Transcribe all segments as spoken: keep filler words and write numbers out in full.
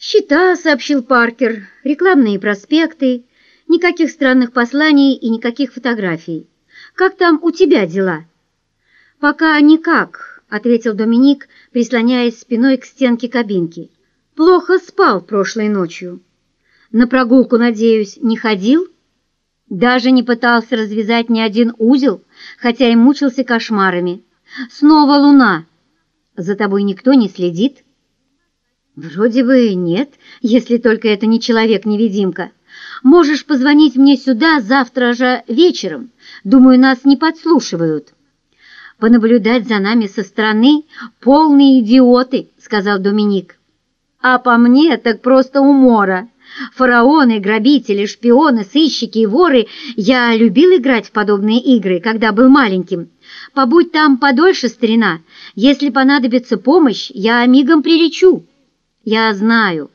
«Счета», — сообщил Паркер, — «рекламные проспекты, никаких странных посланий и никаких фотографий. Как там у тебя дела?» «Пока никак», — ответил Доминик, прислоняясь спиной к стенке кабинки. «Плохо спал прошлой ночью». «На прогулку, надеюсь, не ходил?» «Даже не пытался развязать ни один узел, хотя и мучился кошмарами. Снова луна. За тобой никто не следит?» «Вроде бы нет, если только это не человек-невидимка. Можешь позвонить мне сюда завтра же вечером. Думаю, нас не подслушивают». «Понаблюдать за нами со стороны — полные идиоты», — сказал Доминик. «А по мне так просто умора. Фараоны, грабители, шпионы, сыщики и воры. Я любил играть в подобные игры, когда был маленьким. Побудь там подольше, старина. Если понадобится помощь, я мигом прилечу». «Я знаю».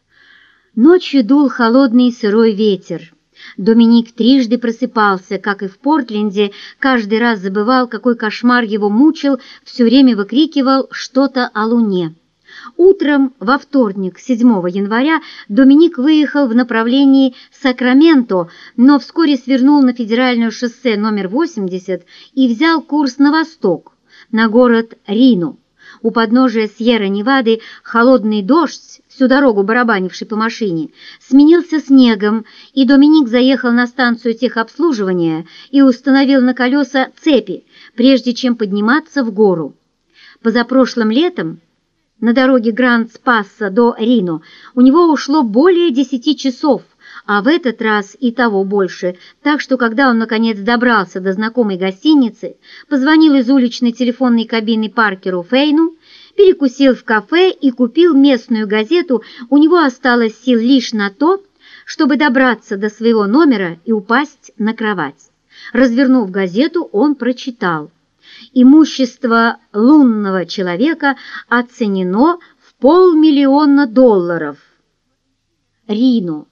Ночью дул холодный сырой ветер. Доминик трижды просыпался, как и в Портленде, каждый раз забывал, какой кошмар его мучил, все время выкрикивал что-то о луне. Утром во вторник, седьмого января, Доминик выехал в направлении Сакраменто, но вскоре свернул на федеральное шоссе номер восемьдесят и взял курс на восток, на город Рино. У подножия Сьерра-Невады холодный дождь, всю дорогу барабанивший по машине, сменился снегом, и Доминик заехал на станцию техобслуживания и установил на колеса цепи, прежде чем подниматься в гору. Позапрошлым летом на дороге Гранд-Спасса до Рино у него ушло более десяти часов, а в этот раз и того больше, так что, когда он, наконец, добрался до знакомой гостиницы, позвонил из уличной телефонной кабины Паркеру Фейну, перекусил в кафе и купил местную газету, у него осталось сил лишь на то, чтобы добраться до своего номера и упасть на кровать. Развернув газету, он прочитал: «Имущество лунного человека оценено в полмиллиона долларов». Рино.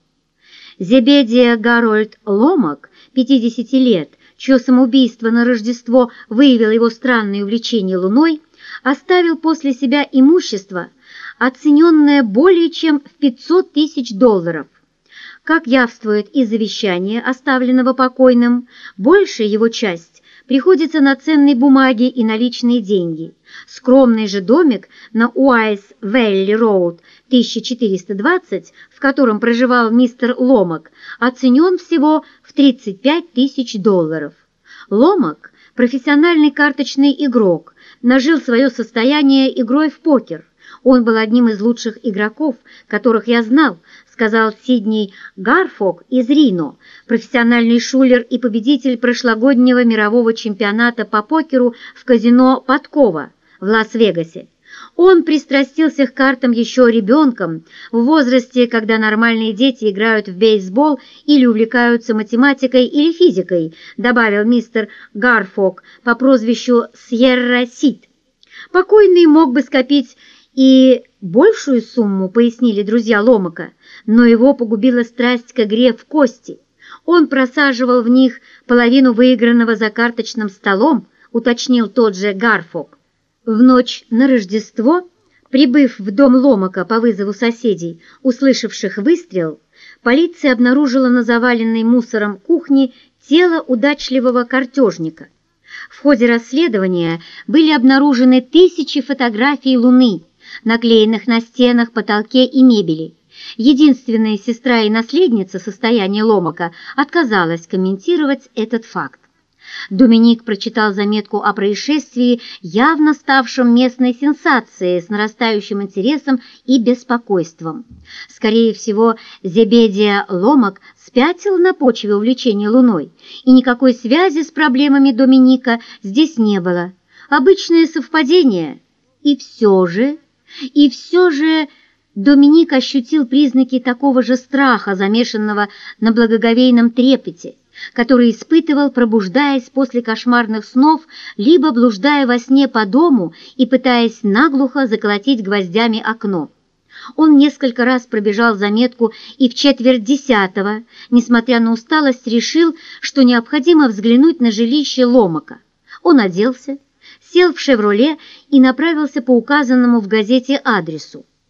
Зебедия Гарольд Ломак, пятидесяти лет, чье самоубийство на Рождество выявило его странное увлечение луной, оставил после себя имущество, оцененное более чем в пятьсот тысяч долларов. Как явствует из завещания, оставленного покойным, большая его часть приходится на ценные бумаги и наличные деньги. Скромный же домик на Уайс-Вэлли-Роуд тысяча четыреста двадцать, в котором проживал мистер Ломак, оценен всего в тридцать пять тысяч долларов. Ломак, профессиональный карточный игрок, нажил свое состояние игрой в покер. Он был одним из лучших игроков, которых я знал, сказал Сидней Гарфок из Рино, профессиональный шулер и победитель прошлогоднего мирового чемпионата по покеру в казино «Подкова» в Лас-Вегасе. Он пристрастился к картам еще ребенком, в возрасте, когда нормальные дети играют в бейсбол или увлекаются математикой или физикой, добавил мистер Гарфок по прозвищу Сьерра Сид. Покойный мог бы скопить и большую сумму, пояснили друзья Ломака, но его погубила страсть к игре в кости. Он просаживал в них половину выигранного за карточным столом, уточнил тот же Гарфок. В ночь на Рождество, прибыв в дом Ломака по вызову соседей, услышавших выстрел, полиция обнаружила на заваленной мусором кухне тело удачливого картежника. В ходе расследования были обнаружены тысячи фотографий Луны, наклеенных на стенах, потолке и мебели. Единственная сестра и наследница состояния Ломака отказалась комментировать этот факт. Доминик прочитал заметку о происшествии, явно ставшем местной сенсацией, с нарастающим интересом и беспокойством. Скорее всего, Зебедия Ломак спятил на почве увлечения Луной, и никакой связи с проблемами Доминика здесь не было. Обычное совпадение. И все же, и все же... Доминик ощутил признаки такого же страха, замешанного на благоговейном трепете, который испытывал, пробуждаясь после кошмарных снов, либо блуждая во сне по дому и пытаясь наглухо заколотить гвоздями окно. Он несколько раз пробежал заметку и в четверть десятого, несмотря на усталость, решил, что необходимо взглянуть на жилище Ломака. Он оделся, сел в «Шевроле» и направился по указанному в газете адресу.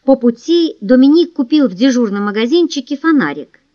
По пути Доминик купил в дежурном магазинчике фонарик